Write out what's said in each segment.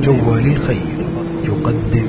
جوال الخير يقدم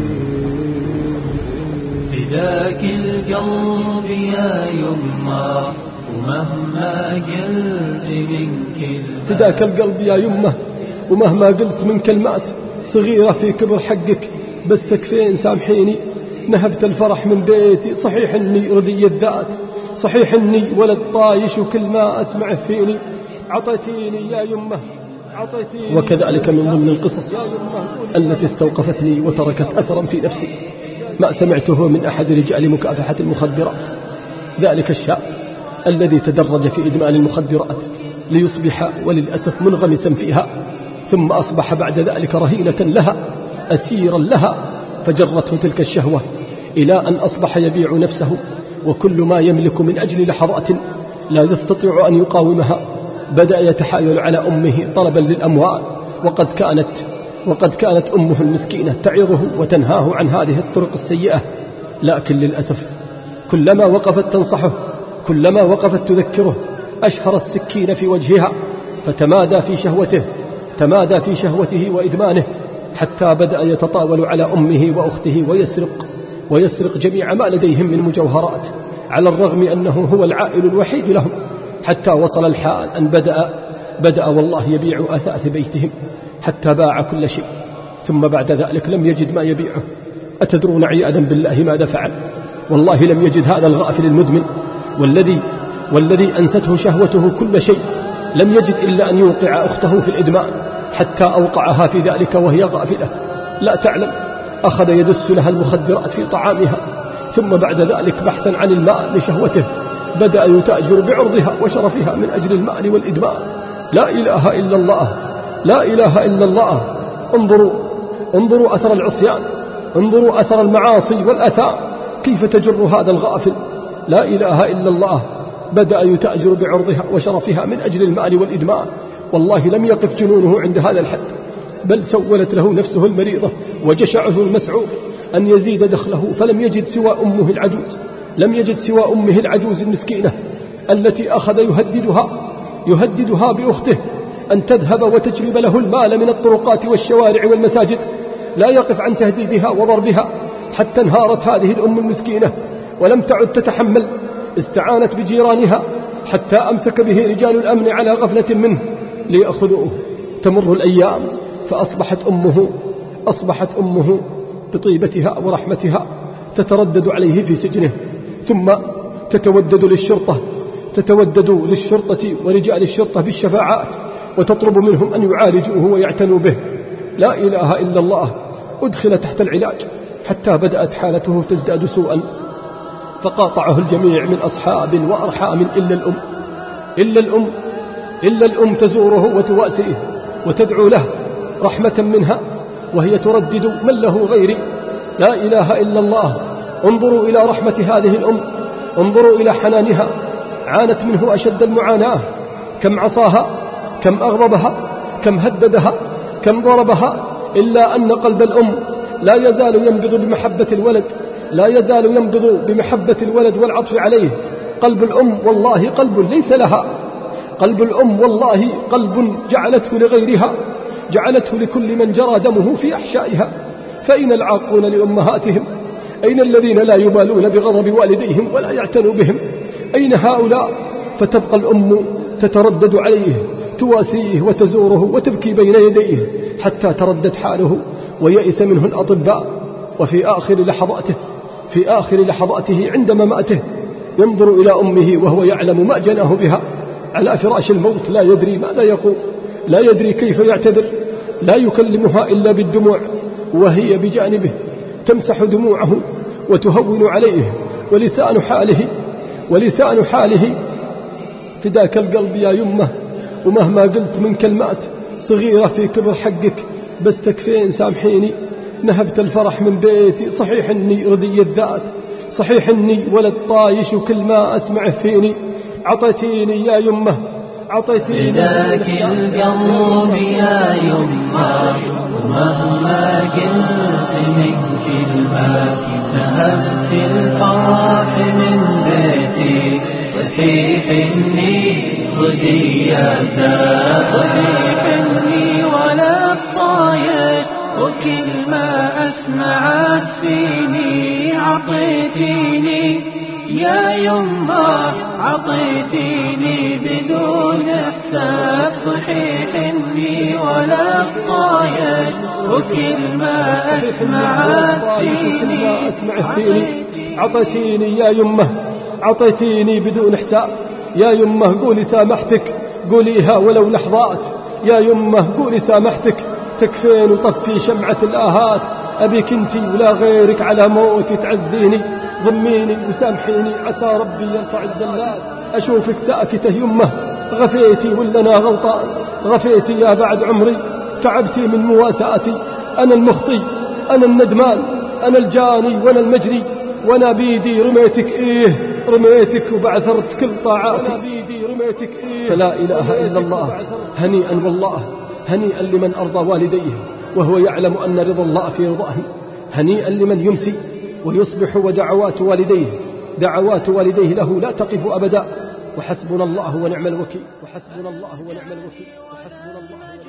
فداك القلب يا يمه ومهما قلت من كلمة. فداك القلب يا يمه ومهما قلت من كلمات صغيرة في كبر حقك، بس تكفين سامحيني. نهبت الفرح من بيتي، صحيح اني ردي الذات، صحيح اني ولد طايش وكل ما اسمعه فيني. عطيتيني يا يمه عطيتيني. وكذلك من ضمن القصص التي استوقفتني وتركت أثرا في نفسي ما سمعته من أحد رجال مكافحة المخدرات، ذلك الشاب الذي تدرج في إدمان المخدرات ليصبح وللأسف منغمسا فيها، ثم أصبح بعد ذلك رهينة لها، أسيرا لها، فجرته تلك الشهوة إلى أن أصبح يبيع نفسه وكل ما يملك من أجل لحظات لا يستطيع أن يقاومها. بدأ يتحايل على أمه طلبا للأموال، وقد كانت أمه المسكينة تعظه وتنهاه عن هذه الطرق السيئة، لكن للأسف كلما وقفت تنصحه، كلما وقفت تذكره، أشهر السكين في وجهها، فتمادى في شهوته وإدمانه، حتى بدأ يتطاول على أمه وأخته ويسرق جميع ما لديهم من مجوهرات، على الرغم أنه هو العائل الوحيد لهم، حتى وصل الحال أن بدأ والله يبيع أثاث بيتهم، حتى باع كل شيء، ثم بعد ذلك لم يجد ما يبيعه. أتدرون عياذا بالله ماذا فعل؟ والله لم يجد هذا الغافل المدمن والذي أنسته شهوته كل شيء، لم يجد إلا أن يوقع أخته في الإدمان، حتى أوقعها في ذلك وهي غافلة لا تعلم. أخذ يدس لها المخدرات في طعامها، ثم بعد ذلك بحثا عن المال لشهوته بدأ يتاجر بعرضها وشرفها من أجل المال والإدمان. لا إله إلا الله، لا إله إلا الله. انظروا أثر العصيان، انظروا أثر المعاصي والأثام، كيف تجر هذا الغافل. لا إله إلا الله. بدأ يتاجر بعرضها وشرفها من أجل المال والإدمان. والله لم يقف جنونه عند هذا الحد، بل سولت له نفسه المريضة وجشعه المسعور أن يزيد دخله، فلم يجد سوى أمه العجوز، لم يجد سوى أمه العجوز المسكينة التي أخذ يهددها بأخته أن تذهب وتجلب له المال من الطرقات والشوارع والمساجد. لا يقف عن تهديدها وضربها، حتى انهارت هذه الأم المسكينة ولم تعد تتحمل. استعانت بجيرانها حتى أمسك به رجال الأمن على غفلة منه ليأخذوه. تمر الأيام فأصبحت أمه بطيبتها ورحمتها تتردد عليه في سجنه، ثم تتودد للشرطة ورجال الشرطة بالشفاعات، وتطلب منهم أن يعالجوه ويعتنوا به. لا إله إلا الله. أدخل تحت العلاج حتى بدأت حالته تزداد سوءا، فقاطعه الجميع من أصحاب وأرحام إلا الأم تزوره وتواسيه وتدعو له رحمة منها، وهي تردد من له غيري. لا إله إلا الله. انظروا إلى رحمة هذه الأم، انظروا إلى حنانها، عانت منه أشد المعاناة، كم عصاها، كم أغضبها، كم هددها، كم ضربها، إلا أن قلب الأم لا يزال ينبض بمحبة الولد، لا يزال ينبض بمحبة الولد والعطف عليه. قلب الأم والله قلب ليس لها، قلب الأم والله قلب جعلته لغيرها، جعلته لكل من جرى دمه في أحشائها. فأين العاقون لأمهاتهم؟ أين الذين لا يبالون بغضب والديهم ولا يعتنوا بهم؟ أين هؤلاء؟ فتبقى الأم تتردد عليه، تواسيه وتزوره وتبكي بين يديه حتى تردت حاله ويئس منه الأطباء. وفي آخر لحظاته عند مماته ينظر إلى أمه وهو يعلم ما جناه بها على فراش الموت، لا يدري ماذا يقول، لا يدري كيف يعتذر، لا يكلمها إلا بالدموع، وهي بجانبه تمسح دموعه وتهون عليه، ولسان حاله فداك القلب يا يمه ومهما قلت من كلمات صغيرة في كبر حقك، بس تكفين سامحيني. نهبت الفرح من بيتي، صحيح اني ردي الذات، صحيح اني ولد طايش وكل ما اسمعه فيني. عطيتيني يا يمه عطيتيني. فداك القلب يا يمه ومهما قلت من كلمة. نهبت الفرح من بيتي، صحيح اني ردي الذات، صحيح اني ولد طايش وكل ما أسمعت فيني عطيتيني يا يمه عطيتيني بدون حساب صحيح إني ولا طايش وكل ما أسمعت فيني عطيتيني يا يمه عطيتيني بدون حساب يا يمه قولي سامحتك قوليها ولو لحظات يا يمه قولي سامحتك تكفين وطفي شمعة الآهات أبيك انتي ولا غيرك على موتي تعزيني ضميني وسامحيني عسى ربي يرفع الزلات أشوفك ساكتة يمه غفيتي ولا أنا غلطان غفيتي يا بعد عمري تعبتي من مواساتي أنا المخطي أنا الندمان أنا الجاني وأنا المجري وأنا بيدي رميتك رميتك وبعثرت كل طاعاتي فلا إله إلا الله هنيئا والله هنيئا لمن أرضى والديه وهو يعلم أن رضا الله في رضاه هنيئا لمن يمسي ويصبح ودعوات والديه له لا تقف أبدا وحسبنا الله ونعم الوكيل وحسبنا الله ونعم الوكيل وحسبنا الله